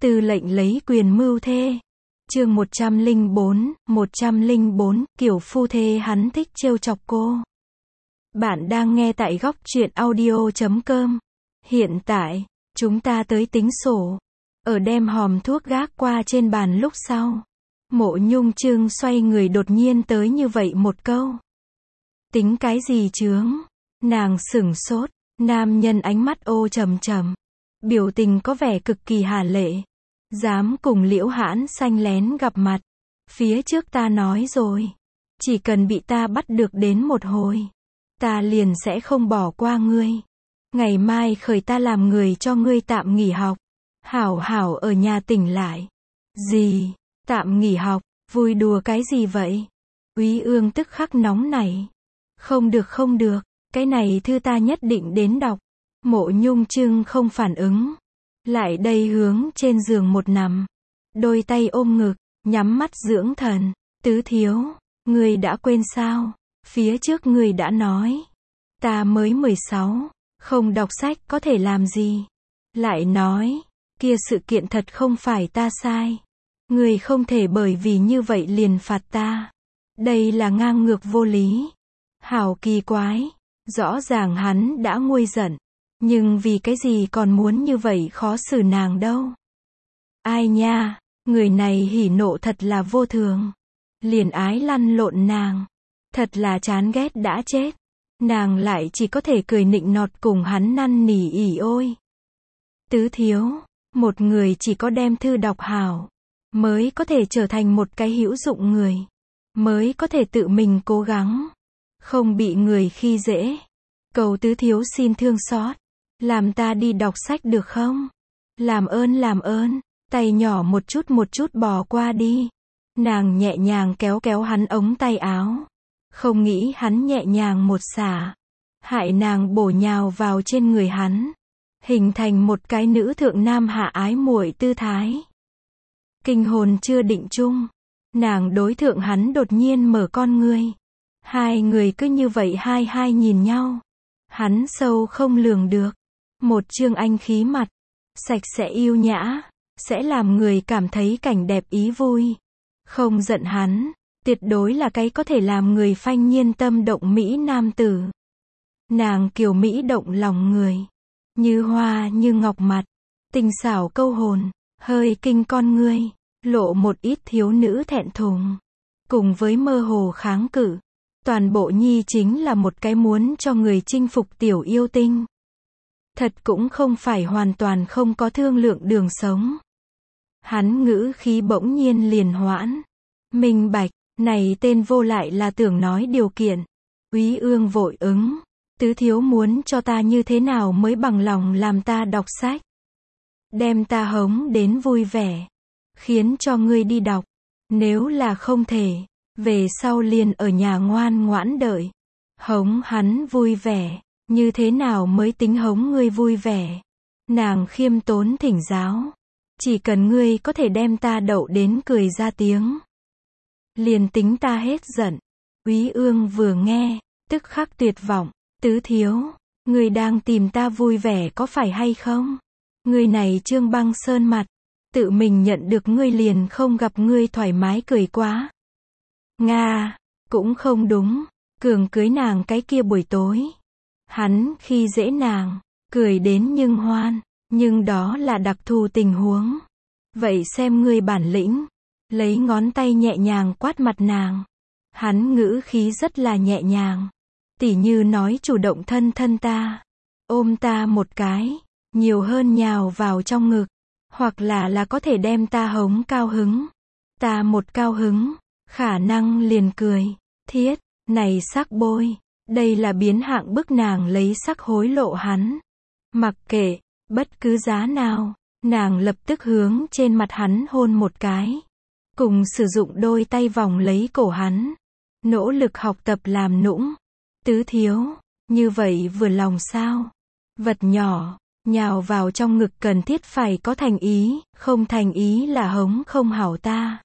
Tư lệnh lấy quyền mưu thê. Chương 104, kiểu phu thê hắn thích trêu chọc cô. Bạn đang nghe tại góc truyện audio.com. Hiện tại, chúng ta tới tính sổ. Ở đem hòm thuốc gác qua trên bàn lúc sau. Mộ Nhung Trương xoay người đột nhiên tới như vậy một câu. Tính cái gì chướng? Nàng sửng sốt, nam nhân ánh mắt ô trầm trầm. Biểu tình có vẻ cực kỳ hà lệ. Dám cùng Liễu Hãn Xanh lén gặp mặt. Phía trước ta nói rồi. Chỉ cần bị ta bắt được đến một hồi. Ta liền sẽ không bỏ qua ngươi. Ngày mai khởi ta làm người cho ngươi tạm nghỉ học. Hảo hảo ở nhà tỉnh lại. Gì? Tạm nghỉ học? Vui đùa cái gì vậy? Úy Ương tức khắc nóng nảy. Không được. Cái này thư ta nhất định đến đọc. Mộ Nhung Trương không phản ứng. Lại đây hướng trên giường một nằm. Đôi tay ôm ngực, nhắm mắt dưỡng thần. Tứ thiếu, ngươi đã quên sao? Phía trước ngươi đã nói. Ta mới 16, không đọc sách có thể làm gì? Lại nói, kia sự kiện thật không phải ta sai. Ngươi không thể bởi vì như vậy liền phạt ta. Đây là ngang ngược vô lý. Hảo kỳ quái. Rõ ràng hắn đã nguôi giận. Nhưng vì cái gì còn muốn như vậy khó xử nàng đâu. Ai nha, người này hỉ nộ thật là vô thường. Liền ái lăn lộn nàng. Thật là chán ghét đã chết. Nàng lại chỉ có thể cười nịnh nọt cùng hắn năn nỉ ỉ ôi. Tứ thiếu, một người chỉ có đem thư đọc hảo, mới có thể trở thành một cái hữu dụng người. Mới có thể tự mình cố gắng. Không bị người khi dễ. Cầu tứ thiếu xin thương xót. Làm ta đi đọc sách được không? Làm ơn, tay nhỏ một chút bò qua đi. Nàng nhẹ nhàng kéo hắn ống tay áo. Không nghĩ hắn nhẹ nhàng một xả. Hại nàng bổ nhào vào trên người hắn. Hình thành một cái nữ thượng nam hạ ái muội tư thái. Kinh hồn chưa định chung. Nàng đối thượng hắn đột nhiên mở con ngươi. Hai người cứ như vậy hai nhìn nhau. Hắn sâu không lường được. Một trương anh khí mặt, sạch sẽ yêu nhã, sẽ làm người cảm thấy cảnh đẹp ý vui. Không giận hắn, tuyệt đối là cái có thể làm người phanh nhiên tâm động mỹ nam tử. Nàng kiều mỹ động lòng người, như hoa như ngọc mặt, tình xảo câu hồn, hơi kinh con ngươi, lộ một ít thiếu nữ thẹn thùng, cùng với mơ hồ kháng cự. Toàn bộ nhi chính là một cái muốn cho người chinh phục tiểu yêu tinh. Thật cũng không phải hoàn toàn không có thương lượng đường sống. Hắn ngữ khí bỗng nhiên liền hoãn. Minh bạch, này tên vô lại là tưởng nói điều kiện. Úy Ương vội ứng. Tứ thiếu muốn cho ta như thế nào mới bằng lòng làm ta đọc sách. Đem ta hống đến vui vẻ. Khiến cho ngươi đi đọc. Nếu là không thể, về sau liền ở nhà ngoan ngoãn đợi. Hống hắn vui vẻ. Như thế nào mới tính hống ngươi vui vẻ? Nàng khiêm tốn thỉnh giáo. Chỉ cần ngươi có thể đem ta đậu đến cười ra tiếng. Liền tính ta hết giận. Úy Ương vừa nghe, tức khắc tuyệt vọng. Tứ thiếu, ngươi đang tìm ta vui vẻ có phải hay không? Ngươi này Trương Băng Sơn mặt. Tự mình nhận được ngươi liền không gặp ngươi thoải mái cười quá. Nga, cũng không đúng. Cường cưới nàng cái kia buổi tối. Hắn khi dễ nàng, cười đến nhưng hoan, nhưng đó là đặc thù tình huống. Vậy xem ngươi bản lĩnh, lấy ngón tay nhẹ nhàng quát mặt nàng. Hắn ngữ khí rất là nhẹ nhàng, tỉ như nói chủ động thân ta, ôm ta một cái, nhiều hơn nhào vào trong ngực, hoặc là có thể đem ta hống cao hứng. Ta một cao hứng, khả năng liền cười, thiết, này sắc bôi. Đây là biến hạng bức nàng lấy sắc hối lộ hắn. Mặc kệ, bất cứ giá nào, nàng lập tức hướng trên mặt hắn hôn một cái. Cùng sử dụng đôi tay vòng lấy cổ hắn. Nỗ lực học tập làm nũng. Tứ thiếu, như vậy vừa lòng sao? Vật nhỏ, nhào vào trong ngực cần thiết phải có thành ý, không thành ý là hống không hảo ta.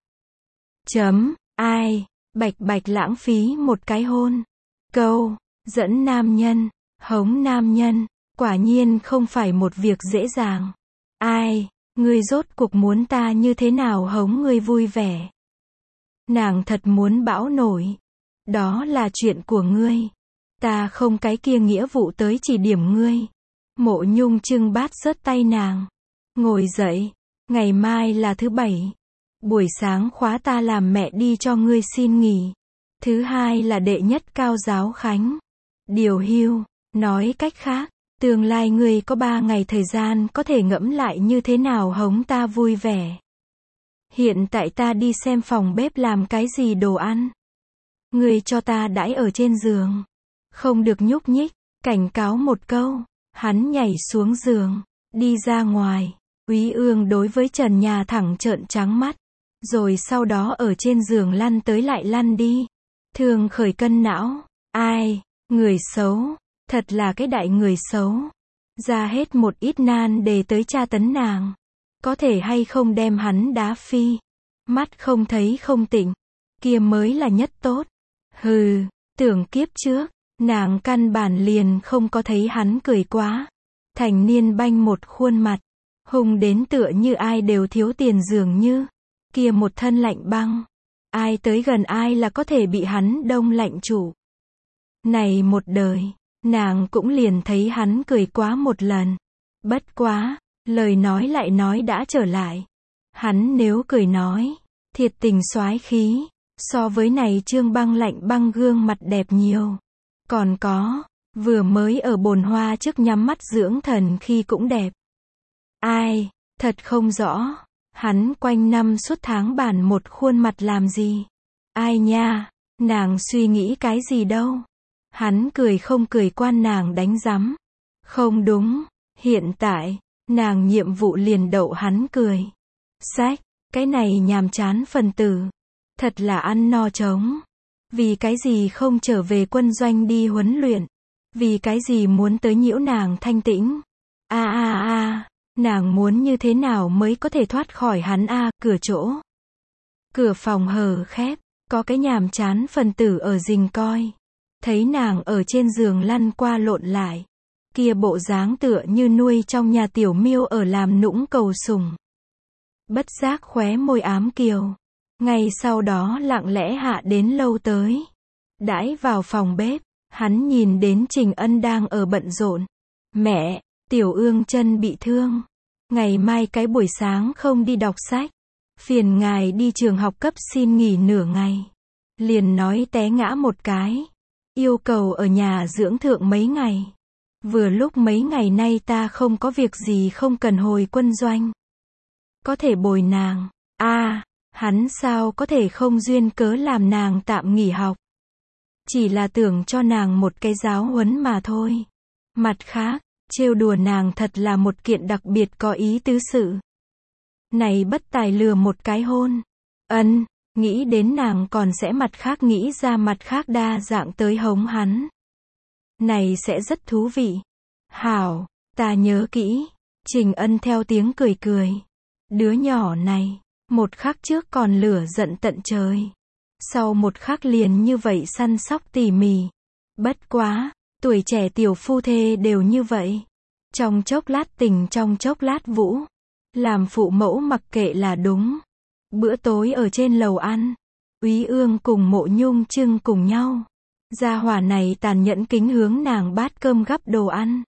Ai, bạch lãng phí một cái hôn. Câu, dẫn nam nhân, hống nam nhân, quả nhiên không phải một việc dễ dàng. Ai, Ngươi rốt cuộc muốn ta như thế nào hống ngươi vui vẻ? Nàng thật muốn bão nổi. Đó là chuyện của ngươi. Ta không cái kia nghĩa vụ tới chỉ điểm ngươi. Mộ Nhung trưng bát rớt tay nàng. Ngồi dậy. Ngày mai là thứ bảy. Buổi sáng khóa ta làm mẹ đi cho ngươi xin nghỉ. Thứ hai là đệ nhất cao giáo khánh. Điều hưu. Nói cách khác, tương lai ngươi có 3 ngày thời gian có thể ngẫm lại như thế nào hống ta vui vẻ. Hiện tại ta đi xem phòng bếp làm cái gì đồ ăn. Ngươi cho ta đãi ở trên giường. Không được nhúc nhích, cảnh cáo một câu. Hắn nhảy xuống giường, đi ra ngoài. Úy Ương đối với trần nhà thẳng trợn trắng mắt. Rồi sau đó ở trên giường lăn tới lại lăn đi. Thường khởi cân não. Ai, người xấu. Thật là cái đại người xấu. Ra hết một ít nan đề tới tra tấn nàng. Có thể hay không đem hắn đá phi. Mắt không thấy không tỉnh. Kia mới là nhất tốt. Hừ, tưởng kiếp trước. Nàng căn bản liền không có thấy hắn cười quá. Thành niên banh một khuôn mặt. Hung đến tựa như ai đều thiếu tiền dường như. Kia một thân lạnh băng. Ai tới gần ai là có thể bị hắn đông lạnh chủ. Này một đời. Nàng cũng liền thấy hắn cười quá một lần. Bất quá, lời nói lại nói đã trở lại. Hắn nếu cười nói, thiệt tình soái khí, so với này Trương Băng lạnh băng gương mặt đẹp nhiều. Còn có, vừa mới ở bồn hoa trước nhắm mắt dưỡng thần khi cũng đẹp. Ai, thật không rõ, hắn quanh năm suốt tháng bản một khuôn mặt làm gì? Ai nha, nàng suy nghĩ cái gì đâu? Hắn cười không cười quan nàng đánh rắm. Không đúng, hiện tại, nàng nhiệm vụ liền đậu hắn cười. Sách, cái này nhàm chán phần tử. Thật là ăn no trống. Vì cái gì không trở về quân doanh đi huấn luyện? Vì cái gì muốn tới nhiễu nàng thanh tĩnh? Nàng muốn như thế nào mới có thể thoát khỏi hắn cửa chỗ. Cửa phòng hở khép, có cái nhàm chán phần tử ở rình coi. Thấy nàng ở trên giường lăn qua lộn lại. Kia bộ dáng tựa như nuôi trong nhà tiểu miêu ở làm nũng cầu sủng. Bất giác khóe môi ám kiều. Ngay sau đó lặng lẽ hạ đến lâu tới. Đãi vào phòng bếp, hắn nhìn đến Trình Ân đang ở bận rộn. Mẹ, Tiểu Ương chân bị thương. Ngày mai cái buổi sáng không đi đọc sách. Phiền ngài đi trường học cấp xin nghỉ nửa ngày. Liền nói té ngã một cái. Yêu cầu ở nhà dưỡng thượng mấy ngày. Vừa lúc mấy ngày nay ta không có việc gì không cần hồi quân doanh. Có thể bồi nàng. Hắn sao có thể không duyên cớ làm nàng tạm nghỉ học. Chỉ là tưởng cho nàng một cái giáo huấn mà thôi. Mặt khác, trêu đùa nàng thật là một kiện đặc biệt có ý tứ sự. Này bất tài lừa một cái hôn. Nghĩ đến nàng còn sẽ mặt khác nghĩ ra mặt khác đa dạng tới hống hắn. Này sẽ rất thú vị. Hảo, ta nhớ kỹ. Trình Ân theo tiếng cười cười. Đứa nhỏ này, một khắc trước còn lửa giận tận trời. Sau một khắc liền như vậy săn sóc tỉ mỉ. Bất quá, tuổi trẻ tiểu phu thê đều như vậy. Trong chốc lát tình trong chốc lát vũ. Làm phụ mẫu mặc kệ là đúng. Bữa tối ở trên lầu ăn. Úy Ương cùng Mộ Nhung Trưng cùng nhau. Gia hỏa này tàn nhẫn kính hướng nàng bát cơm gắp đồ ăn.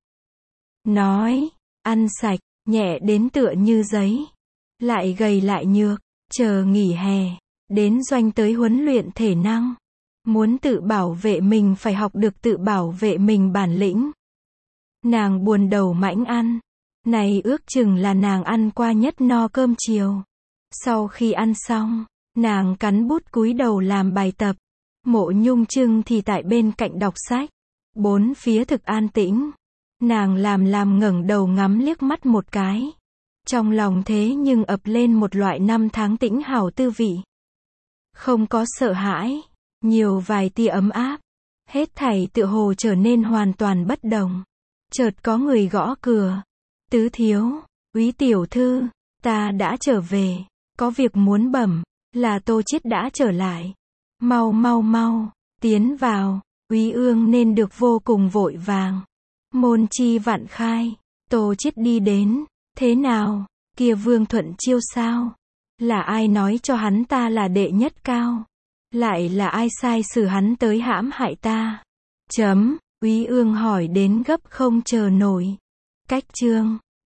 Nói, ăn sạch, nhẹ đến tựa như giấy. Lại gầy lại nhược, chờ nghỉ hè. Đến doanh tới huấn luyện thể năng. Muốn tự bảo vệ mình phải học được tự bảo vệ mình bản lĩnh. Nàng buồn đầu mãnh ăn. Này ước chừng là nàng ăn qua nhất no cơm chiều. Sau khi ăn xong, nàng cắn bút cúi đầu làm bài tập. Mộ Nhung Trưng thì tại bên cạnh đọc sách. Bốn phía thực an tĩnh. Nàng làm ngẩng đầu ngắm liếc mắt một cái. Trong lòng thế nhưng ập lên một loại năm tháng tĩnh hảo tư vị. Không có sợ hãi, nhiều vài tia ấm áp. Hết thảy tựa hồ trở nên hoàn toàn bất đồng. Chợt có người gõ cửa. Tứ thiếu, Úy tiểu thư, ta đã trở về, có việc muốn bẩm, là Tô Chiết đã trở lại. Mau, tiến vào. Úy Ương nên được vô cùng vội vàng. Môn chi vạn khai, Tô Chiết đi đến, thế nào, Kia Vương Thuận Chiêu sao? Là ai nói cho hắn ta là đệ nhất cao? Lại là ai sai xử hắn tới hãm hại ta? Úy Ương hỏi đến gấp không chờ nổi. Cách chương